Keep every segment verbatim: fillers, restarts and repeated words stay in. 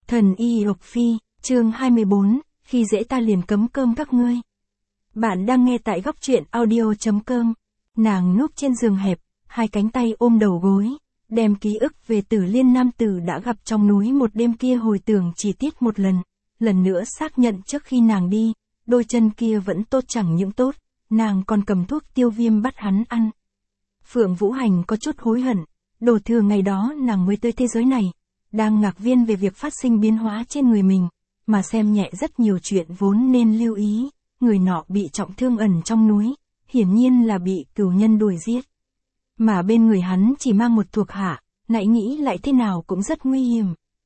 Thần y Lộc Phi, chương hai mươi bốn, khi dễ ta liền cấm cơm các ngươi. Bạn đang nghe tại góc truyện audio.com. Nàng núp trên giường hẹp, hai cánh tay ôm đầu gối, đem ký ức về Tử Liên nam tử đã gặp trong núi một đêm kia hồi tưởng chi tiết một lần, lần nữa xác nhận trước khi nàng đi, đôi chân kia vẫn tốt chẳng những tốt, nàng còn cầm thuốc tiêu viêm bắt hắn ăn. Phượng Vũ Hành có chút hối hận, đổ thừa ngày đó nàng mới tới thế giới này, đang ngạc nhiên về việc phát sinh biến hóa trên người mình, mà xem nhẹ rất nhiều chuyện vốn nên lưu ý, người nọ bị trọng thương ẩn trong núi, hiển nhiên là bị cửu nhân đuổi giết. Mà bên người hắn chỉ mang một thuộc hạ, nãy nghĩ lại thế nào cũng rất nguy hiểm.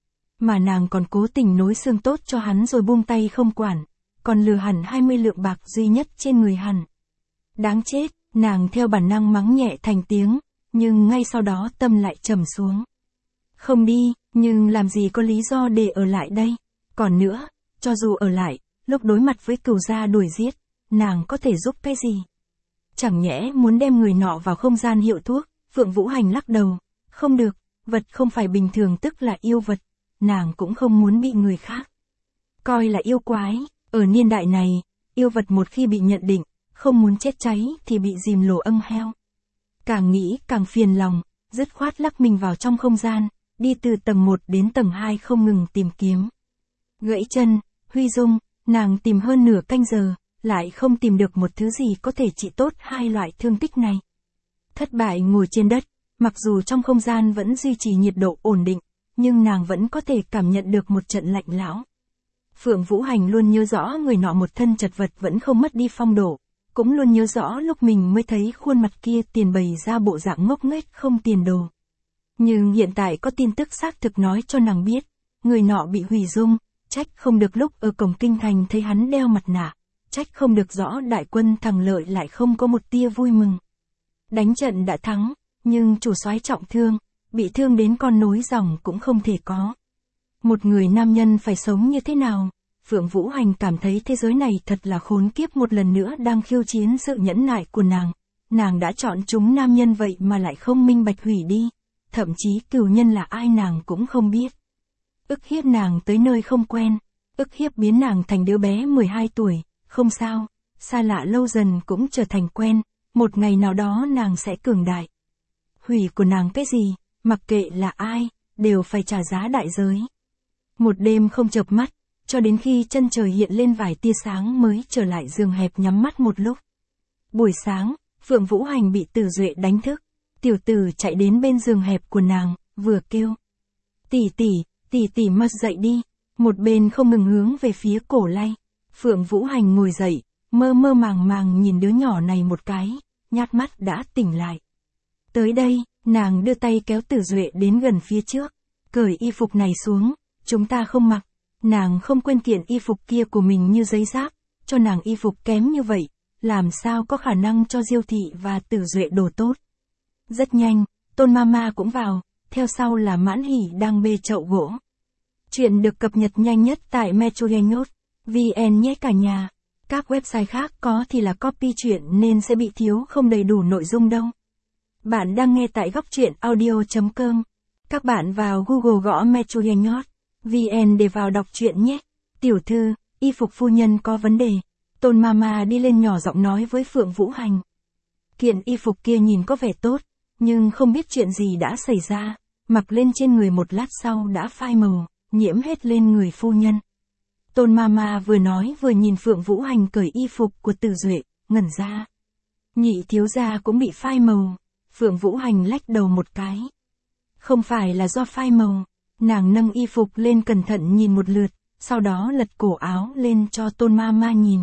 Mà nàng còn cố tình nối xương tốt cho hắn rồi buông tay không quản, còn lừa hẳn hai mươi lượng bạc duy nhất trên người hắn. Đáng chết, nàng theo bản năng mắng nhẹ thành tiếng, nhưng ngay sau đó tâm lại trầm xuống. Không đi, nhưng làm gì có lý do để ở lại đây. Còn nữa, cho dù ở lại, lúc đối mặt với cửu gia đuổi giết, nàng có thể giúp cái gì? Chẳng nhẽ muốn đem người nọ vào không gian hiệu thuốc? Phượng Vũ Hành lắc đầu. Không được, vật không phải bình thường tức là yêu vật. Nàng cũng không muốn bị người khác coi là yêu quái. Ở niên đại này, yêu vật một khi bị nhận định, không muốn chết cháy thì bị dìm lồ âng heo. Càng nghĩ càng phiền lòng, dứt khoát lắc mình vào trong không gian, đi từ tầng một đến tầng hai không ngừng tìm kiếm. Gãy chân, Huy Dung, nàng tìm hơn nửa canh giờ, lại không tìm được một thứ gì có thể trị tốt hai loại thương tích này. Thất bại ngồi trên đất, mặc dù trong không gian vẫn duy trì nhiệt độ ổn định, nhưng nàng vẫn có thể cảm nhận được một trận lạnh lẽo. Phượng Vũ Hành luôn nhớ rõ người nọ một thân chật vật vẫn không mất đi phong độ, cũng luôn nhớ rõ lúc mình mới thấy khuôn mặt kia tiền bày ra bộ dạng ngốc nghếch không tiền đồ. Nhưng hiện tại có tin tức xác thực nói cho nàng biết, người nọ bị hủy dung, trách không được lúc ở cổng kinh thành thấy hắn đeo mặt nạ, trách không được rõ đại quân thằng Lợi lại không có một tia vui mừng. Đánh trận đã thắng, nhưng chủ soái trọng thương, bị thương đến con nối dòng cũng không thể có. Một người nam nhân phải sống như thế nào? Phượng Vũ Hành cảm thấy thế giới này thật là khốn kiếp, một lần nữa đang khiêu chiến sự nhẫn nại của nàng. Nàng đã chọn chúng nam nhân vậy mà lại không minh bạch hủy đi. Thậm chí cửu nhân là ai nàng cũng không biết. Ức hiếp nàng tới nơi không quen. Ức hiếp biến nàng thành đứa bé mười hai tuổi. Không sao, xa lạ lâu dần cũng trở thành quen. Một ngày nào đó nàng sẽ cường đại. Hủy của nàng cái gì, mặc kệ là ai, đều phải trả giá đại giới. Một đêm không chợp mắt, cho đến khi chân trời hiện lên vài tia sáng mới trở lại giường hẹp nhắm mắt một lúc. Buổi sáng, Phượng Vũ Hành bị Tử Duệ đánh thức. Tiểu tử chạy đến bên giường hẹp của nàng, vừa kêu. Tỷ tỷ, tỷ tỷ mất dậy đi. Một bên không ngừng hướng về phía cổ lay. Phượng Vũ Hành ngồi dậy, mơ mơ màng màng nhìn đứa nhỏ này một cái, nhát mắt đã tỉnh lại. Tới đây, nàng đưa tay kéo Tử Duệ đến gần phía trước. Cởi y phục này xuống, chúng ta không mặc. Nàng không quên kiện y phục kia của mình như giấy giáp, cho nàng y phục kém như vậy, làm sao có khả năng cho Diêu thị và Tử Duệ đồ tốt. Rất nhanh, Tôn Mama cũng vào, theo sau là Mãn Hỷ đang bê chậu gỗ. Chuyện được cập nhật nhanh nhất tại metrogenhot chấm vn nhé cả nhà. Các website khác có thì là copy chuyện nên sẽ bị thiếu không đầy đủ nội dung đâu. Bạn đang nghe tại góc truyện audio.com. Các bạn vào Google gõ metrogenhot chấm vn để vào đọc truyện nhé. Tiểu thư, y phục phu nhân có vấn đề. Tôn Mama đi lên nhỏ giọng nói với Phượng Vũ Hành. Kiện y phục kia nhìn có vẻ tốt, nhưng không biết chuyện gì đã xảy ra, mặc lên trên người một lát sau đã phai màu, nhiễm hết lên người phu nhân. Tôn Mama vừa nói vừa nhìn Phượng Vũ Hành cởi y phục của Tử Duệ, ngẩn ra. Nhị thiếu gia cũng bị phai màu. Phượng Vũ Hành lách đầu một cái. Không phải là do phai màu. Nàng nâng y phục lên cẩn thận nhìn một lượt, sau đó lật cổ áo lên cho Tôn Mama nhìn.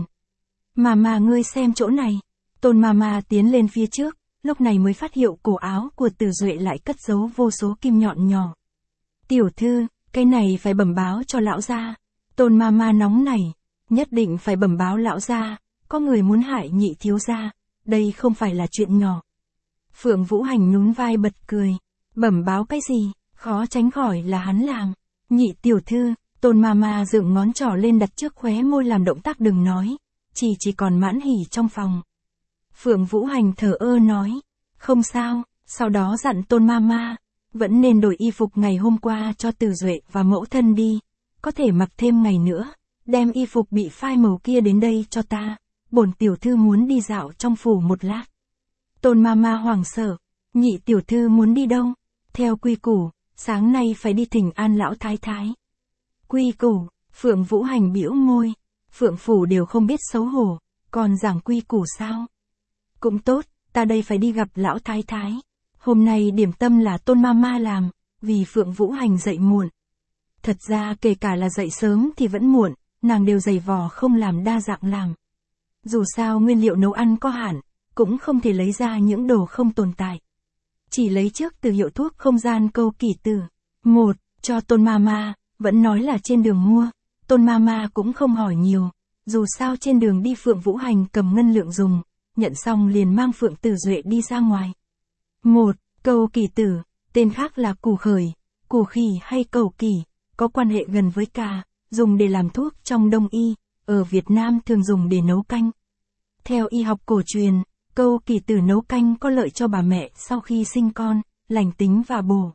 Mama ngươi xem chỗ này. Tôn Mama tiến lên phía trước, lúc này mới phát hiện cổ áo của Tử Duệ lại cất giấu vô số kim nhọn nhỏ. Tiểu thư, cái này phải bẩm báo cho lão gia. Tôn Mama nóng nảy, nhất định phải bẩm báo lão gia, có người muốn hại nhị thiếu gia, đây không phải là chuyện nhỏ. Phượng Vũ Hành nhún vai bật cười, bẩm báo cái gì, khó tránh khỏi là hắn làm. Nhị tiểu thư, Tôn Mama dựng ngón trỏ lên đặt trước khóe môi làm động tác đừng nói, chỉ chỉ còn Mãn Hỷ trong phòng. Phượng Vũ Hành thờ ơ nói, không sao, sau đó dặn Tôn Mama, vẫn nên đổi y phục ngày hôm qua cho Tử Duệ và mẫu thân đi, có thể mặc thêm ngày nữa, đem y phục bị phai màu kia đến đây cho ta, bổn tiểu thư muốn đi dạo trong phủ một lát. Tôn Mama hoảng sợ, nhị tiểu thư muốn đi đâu? Theo quy củ, sáng nay phải đi thỉnh an lão thái thái. Quy củ, Phượng Vũ Hành bĩu môi, Phượng phủ đều không biết xấu hổ, còn giảng quy củ sao? Cũng tốt, ta đây phải đi gặp lão thái thái. Hôm nay điểm tâm là Tôn Mama làm, vì Phượng Vũ Hành dậy muộn. Thật ra kể cả là dậy sớm thì vẫn muộn, nàng đều giày vò không làm đa dạng làm. Dù sao nguyên liệu nấu ăn có hạn, cũng không thể lấy ra những đồ không tồn tại. Chỉ lấy trước từ hiệu thuốc không gian câu kỳ tử. Một, cho Tôn Mama, vẫn nói là trên đường mua. Tôn Mama cũng không hỏi nhiều, dù sao trên đường đi Phượng Vũ Hành cầm ngân lượng dùng, nhận xong liền mang Phượng Tử Duệ đi ra ngoài. Một, câu kỳ tử, tên khác là củ khởi, củ khỉ hay cầu kỳ, có quan hệ gần với cà, dùng để làm thuốc trong Đông y, ở Việt Nam thường dùng để nấu canh. Theo y học cổ truyền, câu kỳ tử nấu canh có lợi cho bà mẹ sau khi sinh con, lành tính và bổ.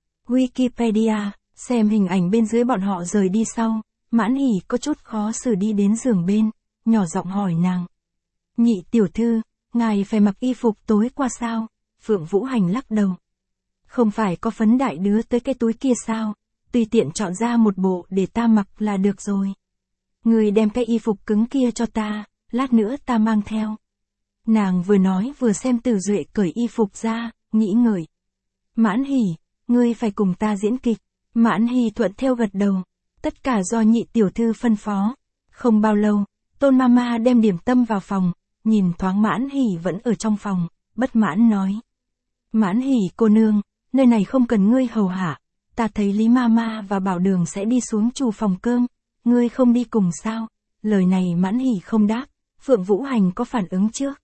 Wikipedia, xem hình ảnh bên dưới bọn họ rời đi sau, Mãn Hỉ có chút khó xử đi đến giường bên, nhỏ giọng hỏi nàng. Nhị tiểu thư, ngài phải mặc y phục tối qua sao? Phượng Vũ Hành lắc đầu. Không phải có phấn đại đứa tới cái túi kia sao? Tùy tiện chọn ra một bộ để ta mặc là được rồi. Người đem cái y phục cứng kia cho ta, lát nữa ta mang theo. Nàng vừa nói vừa xem Tử Duệ cởi y phục ra, nghĩ ngợi. Mãn Hỉ, ngươi phải cùng ta diễn kịch. Mãn Hỉ thuận theo gật đầu. Tất cả do nhị tiểu thư phân phó. Không bao lâu, Tôn Mama đem điểm tâm vào phòng, nhìn thoáng Mãn Hỉ vẫn ở trong phòng, bất mãn nói. Mãn Hỉ cô nương, nơi này không cần ngươi hầu hạ, ta thấy Lý Mama và Bảo Đường sẽ đi xuống trù phòng cơm, ngươi không đi cùng sao? Lời này Mãn Hỉ không đáp, Phượng Vũ Hành có phản ứng trước.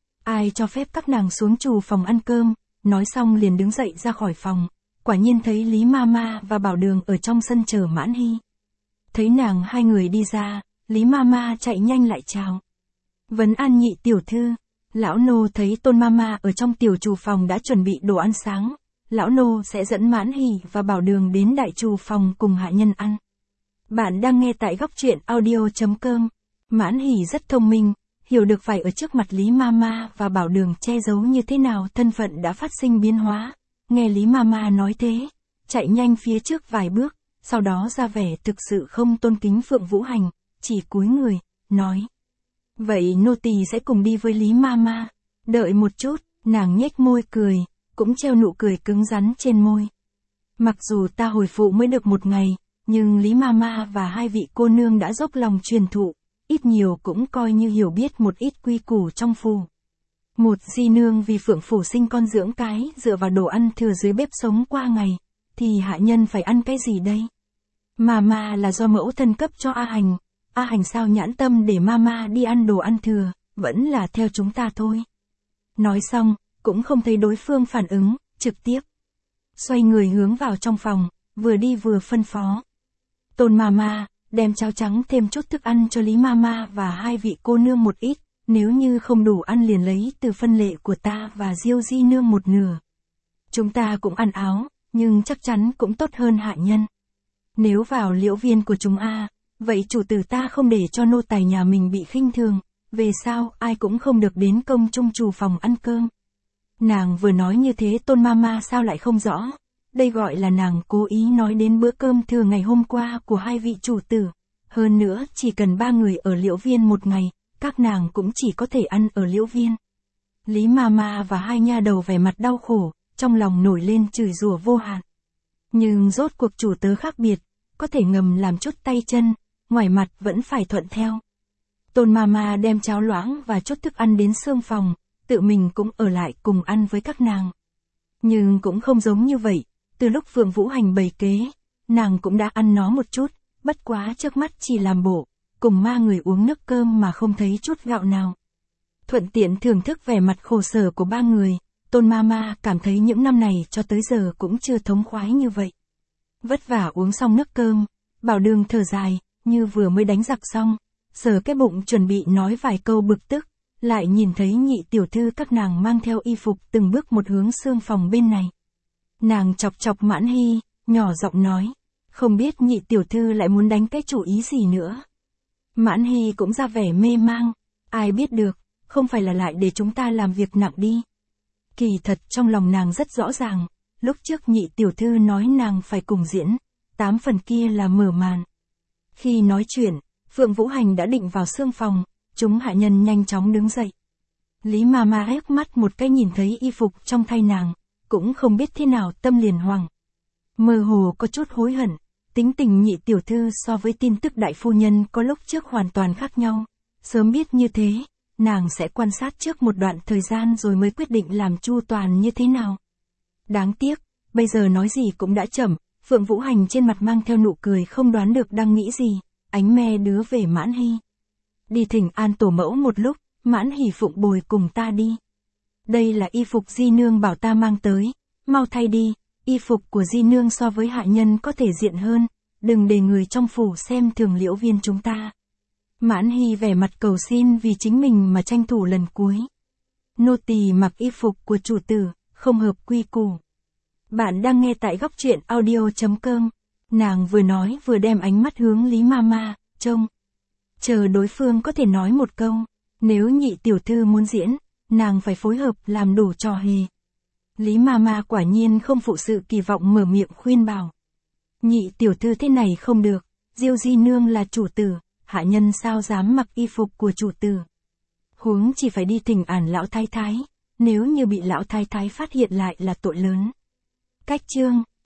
Ai cho phép các nàng xuống trù phòng ăn cơm, nói xong liền đứng dậy ra khỏi phòng, quả nhiên thấy Lý Mama và Bảo Đường ở trong sân chờ Mãn Hỉ. Thấy nàng hai người đi ra, Lý Mama chạy nhanh lại chào. Vấn an nhị tiểu thư, lão nô thấy Tôn Mama ở trong tiểu trù phòng đã chuẩn bị đồ ăn sáng, lão nô sẽ dẫn Mãn Hỉ và Bảo Đường đến đại trù phòng cùng hạ nhân ăn. Bạn đang nghe tại góc truyện audio chấm com. Mãn Hỉ rất thông minh, hiểu được phải ở trước mặt Lý Mama và Bảo Đường che giấu như thế nào thân phận đã phát sinh biến hóa. Nghe Lý Mama nói thế, chạy nhanh phía trước vài bước, sau đó ra vẻ thực sự không tôn kính Phượng Vũ Hành, chỉ cúi người, nói. Vậy nô tỳ sẽ cùng đi với Lý Mama. Đợi một chút, nàng nhếch môi cười, cũng treo nụ cười cứng rắn trên môi. Mặc dù ta hồi phụ mới được một ngày, nhưng Lý Mama và hai vị cô nương đã dốc lòng truyền thụ, ít nhiều cũng coi như hiểu biết một ít quy củ trong phủ. Một di nương vì Phượng phủ sinh con dưỡng cái, dựa vào đồ ăn thừa dưới bếp sống qua ngày, thì hạ nhân phải ăn cái gì đây? Mama là do mẫu thân cấp cho A Hành, A Hành sao nhãn tâm để Mama đi ăn đồ ăn thừa, vẫn là theo chúng ta thôi. Nói xong, cũng không thấy đối phương phản ứng, trực tiếp xoay người hướng vào trong phòng, vừa đi vừa phân phó. Tôn Mama, đem cháo trắng thêm chút thức ăn cho Lý Mama và hai vị cô nương một ít, nếu như không đủ ăn liền lấy từ phân lệ của ta và Diêu di nương một nửa. Chúng ta cũng ăn áo, nhưng chắc chắn cũng tốt hơn hạ nhân. Nếu vào liễu viên của chúng a, vậy chủ tử ta không để cho nô tài nhà mình bị khinh thường, về sau ai cũng không được đến công trung trù phòng ăn cơm. Nàng vừa nói như thế Tôn Mama sao lại không rõ, đây gọi là nàng cố ý nói đến bữa cơm thừa ngày hôm qua của hai vị chủ tử. Hơn nữa chỉ cần ba người ở liễu viên một ngày, các nàng cũng chỉ có thể ăn ở liễu viên. Lý Mama và hai nha đầu vẻ mặt đau khổ, trong lòng nổi lên chửi rủa vô hạn. Nhưng rốt cuộc chủ tớ khác biệt, có thể ngầm làm chút tay chân, ngoài mặt vẫn phải thuận theo. Tôn Mama đem cháo loãng và chút thức ăn đến xương phòng, tự mình cũng ở lại cùng ăn với các nàng. Nhưng cũng không giống như vậy, từ lúc Phượng Vũ Hành bày kế, nàng cũng đã ăn nó một chút, bất quá trước mắt chỉ làm bộ, cùng ma người uống nước cơm mà không thấy chút gạo nào. Thuận tiện thưởng thức vẻ mặt khổ sở của ba người, Tôn Mama cảm thấy những năm này cho tới giờ cũng chưa thống khoái như vậy. Vất vả uống xong nước cơm, Bảo Đường thở dài, như vừa mới đánh giặc xong, sờ cái bụng chuẩn bị nói vài câu bực tức, lại nhìn thấy nhị tiểu thư các nàng mang theo y phục từng bước một hướng xương phòng bên này. Nàng chọc chọc Mãn Hy, nhỏ giọng nói, Không biết nhị tiểu thư lại muốn đánh cái chủ ý gì nữa. Mãn Hy cũng ra vẻ mê mang. Ai biết được, không phải là lại để chúng ta làm việc nặng đi. Kỳ thật trong lòng nàng rất rõ ràng, lúc trước nhị tiểu thư nói nàng phải cùng diễn, tám phần kia là mở màn. Khi nói chuyện, Phượng Vũ Hành đã định vào xương phòng, chúng hạ nhân nhanh chóng đứng dậy. Lý ma ma hét mắt một cái nhìn thấy y phục trong tay nàng, cũng không biết thế nào tâm liền hoảng. Mơ hồ có chút hối hận, tính tình nhị tiểu thư so với tin tức đại phu nhân có lúc trước hoàn toàn khác nhau. Sớm biết như thế, nàng sẽ quan sát trước một đoạn thời gian rồi mới quyết định làm chu toàn như thế nào. Đáng tiếc, bây giờ nói gì cũng đã chậm, Phượng Vũ Hành trên mặt mang theo nụ cười không đoán được đang nghĩ gì, ánh me đứa về Mãn Hy. Đi thỉnh an tổ mẫu một lúc, Mãn Hỷ phụng bồi cùng ta đi. Đây là y phục di nương bảo ta mang tới, mau thay đi, y phục của di nương so với hạ nhân có thể diện hơn, đừng để người trong phủ xem thường Liễu Viên chúng ta. Mãn Hy vẻ mặt cầu xin vì chính mình mà tranh thủ lần cuối. Nô tỳ mặc y phục của chủ tử, không hợp quy củ. Bạn đang nghe tại góc truyện audio chấm com. Nàng vừa nói vừa đem ánh mắt hướng Lý Mama, trông. Chờ đối phương có thể nói một câu, nếu nhị tiểu thư muốn diễn, nàng phải phối hợp làm đủ trò hề. Lý Mama quả nhiên không phụ sự kỳ vọng mở miệng khuyên bảo. Nhị tiểu thư thế này không được, Diêu di nương là chủ tử, hạ nhân sao dám mặc y phục của chủ tử. Huống chỉ phải đi thỉnh ản lão thái thái, nếu như bị lão thái thái phát hiện lại là tội lớn. Cách chương